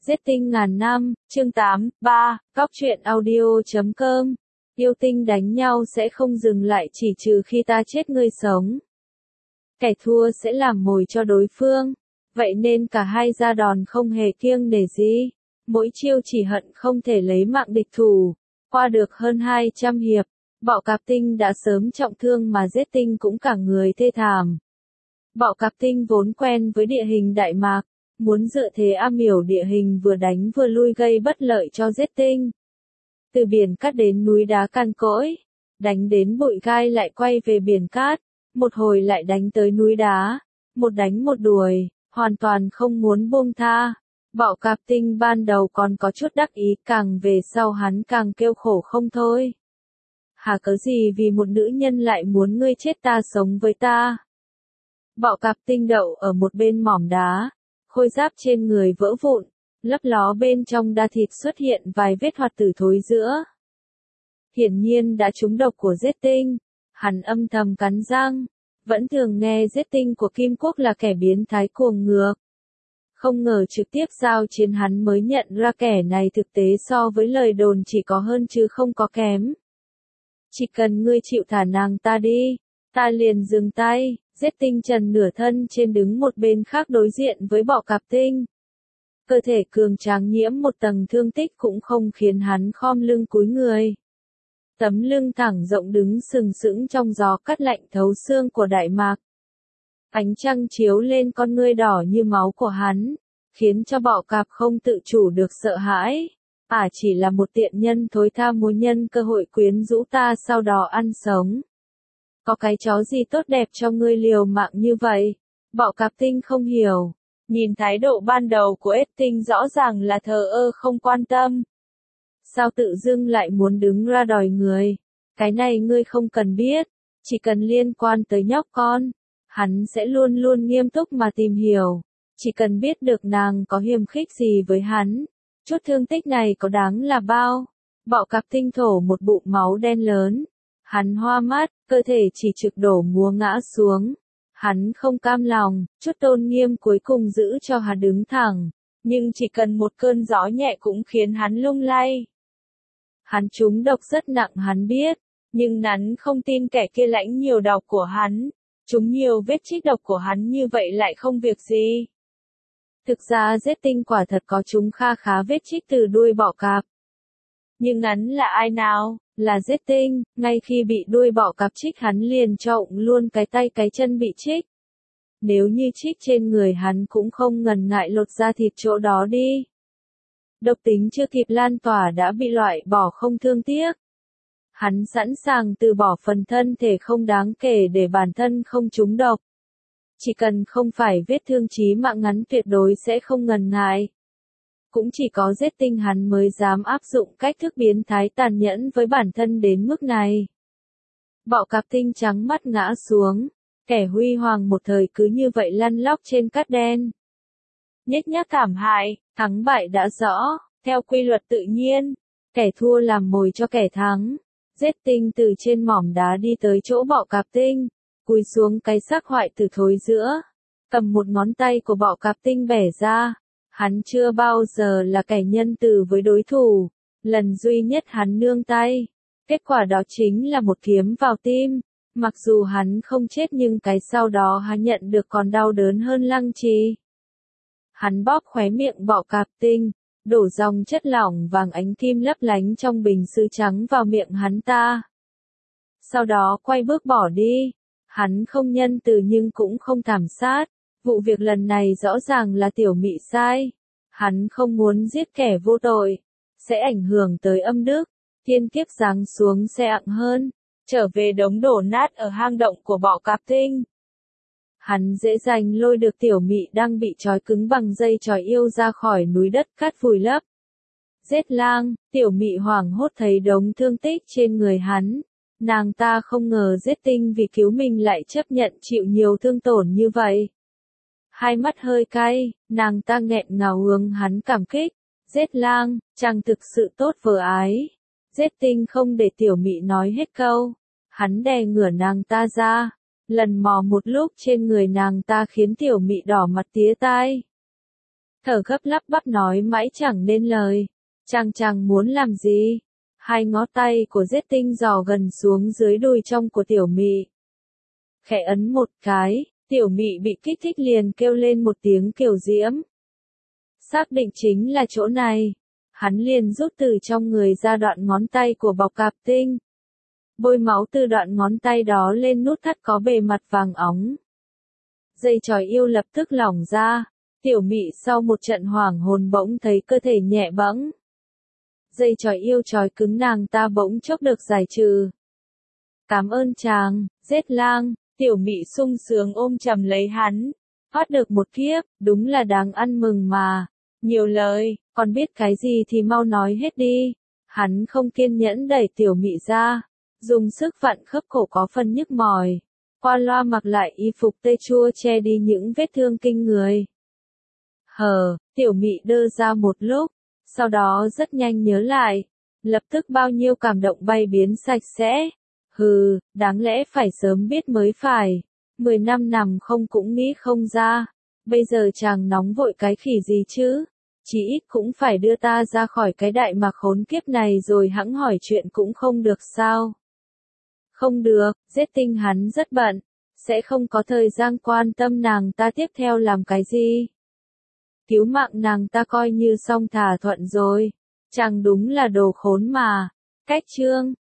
Giết tinh ngàn năm, chương 8, 3, Cóc truyện audio.com. Yêu tinh đánh nhau sẽ không dừng lại chỉ trừ khi ta chết ngươi sống. Kẻ thua sẽ làm mồi cho đối phương. Vậy nên cả hai ra đòn không hề kiêng nể gì. Mỗi chiêu chỉ hận không thể lấy mạng địch thủ. Qua được hơn 200 hiệp, Bọ Cạp Tinh đã sớm trọng thương mà Giết Tinh cũng cả người thê thảm. Bọ Cạp Tinh vốn quen với địa hình Đại Mạc, muốn dựa thế am hiểu địa hình vừa đánh vừa lui gây bất lợi cho Giết Tinh. Từ biển cát đến núi đá cằn cỗi, đánh đến bụi gai lại quay về biển cát, một hồi lại đánh tới núi đá, một đánh một đuổi, hoàn toàn không muốn buông tha. Bọ Cạp Tinh ban đầu còn có chút đắc ý, càng về sau hắn càng kêu khổ không thôi. Hà cớ gì vì một nữ nhân lại muốn ngươi chết ta sống với ta? Bọ Cạp Tinh đậu ở một bên mỏm đá, khôi giáp trên người vỡ vụn, lấp ló bên trong da thịt xuất hiện vài vết hoạt tử thối giữa. Hiển nhiên đã trúng độc của Giết Tinh, hắn âm thầm cắn răng, vẫn thường nghe Giết Tinh của Kim Quốc là kẻ biến thái cuồng ngược. Không ngờ trực tiếp giao chiến hắn mới nhận ra kẻ này thực tế so với lời đồn chỉ có hơn chứ không có kém. Chỉ cần ngươi chịu thả nàng ta đi, ta liền dừng tay. Giết Tinh trần nửa thân trên đứng một bên khác đối diện với Bọ Cạp Tinh. Cơ thể cường tráng nhiễm một tầng thương tích cũng không khiến hắn khom lưng cúi người. Tấm lưng thẳng rộng đứng sừng sững trong gió cắt lạnh thấu xương của Đại Mạc. Ánh trăng chiếu lên con ngươi đỏ như máu của hắn, khiến cho Bọ Cạp không tự chủ được sợ hãi. Chỉ là một tiện nhân thối tha muốn nhân cơ hội quyến rũ ta sau đó ăn sống. Có cái chó gì tốt đẹp cho ngươi liều mạng như vậy? Bọ Cạp Tinh không hiểu. Nhìn thái độ ban đầu của Ết Tinh rõ ràng là thờ ơ không quan tâm. Sao tự dưng lại muốn đứng ra đòi người? Cái này ngươi không cần biết. Chỉ cần liên quan tới nhóc con, hắn sẽ luôn luôn nghiêm túc mà tìm hiểu. Chỉ cần biết được nàng có hiềm khích gì với hắn. Chút thương tích này có đáng là bao? Bọ Cạp Tinh thổ một bụng máu đen lớn. Hắn hoa mắt, cơ thể chỉ trực đổ múa ngã xuống. Hắn không cam lòng, chút tôn nghiêm cuối cùng giữ cho hắn đứng thẳng. Nhưng chỉ cần một cơn gió nhẹ cũng khiến hắn lung lay. Hắn trúng độc rất nặng hắn biết, nhưng hắn không tin kẻ kia lãnh nhiều độc của hắn. Trúng nhiều vết trích độc của hắn như vậy lại không việc gì. Thực ra Giết Tinh quả thật có trúng kha khá vết trích từ đuôi bọ cạp. Nhưng hắn là ai nào? Là Giết Tinh, ngay khi bị đuôi bọ cạp trích hắn liền cho ụng luôn cái tay cái chân bị trích. Nếu như trích trên người hắn cũng không ngần ngại lột da thịt chỗ đó đi. Độc tính chưa kịp lan tỏa đã bị loại bỏ không thương tiếc. Hắn sẵn sàng từ bỏ phần thân thể không đáng kể để bản thân không trúng độc. Chỉ cần không phải vết thương chí mạng ngắn tuyệt đối sẽ không ngần ngại. Cũng chỉ có Giết Tinh hắn mới dám áp dụng cách thức biến thái tàn nhẫn với bản thân đến mức này. Bọ Cạp Tinh trắng mắt ngã xuống, kẻ huy hoàng một thời cứ như vậy lăn lóc trên cát đen. Nhếch nhác thảm hại, thắng bại đã rõ, theo quy luật tự nhiên, kẻ thua làm mồi cho kẻ thắng. Giết Tinh từ trên mỏm đá đi tới chỗ Bọ Cạp Tinh, cúi xuống cái xác hoại tử thối giữa, cầm một ngón tay của Bọ Cạp Tinh bẻ ra. Hắn chưa bao giờ là kẻ nhân từ với đối thủ, lần duy nhất hắn nương tay. Kết quả đó chính là một kiếm vào tim, mặc dù hắn không chết nhưng cái sau đó hắn nhận được còn đau đớn hơn lăng trì. Hắn bóp khóe miệng Bọ Cạp Tinh, đổ dòng chất lỏng vàng ánh kim lấp lánh trong bình sứ trắng vào miệng hắn ta. Sau đó quay bước bỏ đi, hắn không nhân từ nhưng cũng không thảm sát. Vụ việc lần này rõ ràng là Tiểu Mị sai. Hắn không muốn giết kẻ vô tội. Sẽ ảnh hưởng tới âm đức. Thiên kiếp giáng xuống sẽ ặng hơn. Trở về đống đổ nát ở hang động của Bọ Cạp Tinh. Hắn dễ dàng lôi được Tiểu Mị đang bị trói cứng bằng dây trói yêu ra khỏi núi đất cát vùi lấp. Giết lang, Tiểu Mị hoảng hốt thấy đống thương tích trên người hắn. Nàng ta không ngờ Giết Tinh vì cứu mình lại chấp nhận chịu nhiều thương tổn như vậy. Hai mắt hơi cay, nàng ta nghẹn ngào hướng hắn cảm kích. Giết lang, chàng thực sự tốt vừa ái. Giết Tinh không để Tiểu Mị nói hết câu. Hắn đè ngửa nàng ta ra. Lần mò một lúc trên người nàng ta khiến Tiểu Mị đỏ mặt tía tai. thở gấp lắp bắp nói mãi chẳng nên lời. Chàng muốn làm gì? Hai ngón tay của Giết Tinh dò gần xuống dưới đùi trong của Tiểu Mị. Khẽ ấn một cái, Tiểu Mị bị kích thích liền kêu lên một tiếng kiều diễm. Xác định chính là chỗ này. Hắn liền rút từ trong người ra đoạn ngón tay của Bọc Cạp Tinh. Bôi máu từ đoạn ngón tay đó lên nút thắt có bề mặt vàng óng. Dây chói yêu lập tức lỏng ra. Tiểu Mị sau một trận hoảng hồn bỗng thấy cơ thể nhẹ bẫng. Dây chói yêu chói cứng nàng ta bỗng chốc được giải trừ. Cảm ơn chàng, Giết Lang. Tiểu Mị sung sướng ôm chầm lấy hắn. Thoát được một kiếp, đúng là đáng ăn mừng mà. Nhiều lời, còn biết cái gì thì mau nói hết đi. Hắn không kiên nhẫn đẩy Tiểu Mị ra. Dùng sức vặn khớp cổ có phần nhức mỏi. Qua loa mặc lại y phục tê chua che đi những vết thương kinh người. Tiểu Mị đơ ra một lúc. Sau đó rất nhanh nhớ lại. Lập tức bao nhiêu cảm động bay biến sạch sẽ. Đáng lẽ phải sớm biết mới phải. 10 năm nằm không cũng nghĩ không ra. Bây giờ chàng nóng vội cái khỉ gì chứ? Chỉ ít cũng phải đưa ta ra khỏi cái đại mạc khốn kiếp này rồi hẵng hỏi chuyện cũng không được sao? Không được, Giết Tinh hắn rất bận. Sẽ không có thời gian quan tâm nàng ta tiếp theo làm cái gì. Cứu mạng nàng ta coi như xong thả thuận rồi. Chàng đúng là đồ khốn mà. Cách chương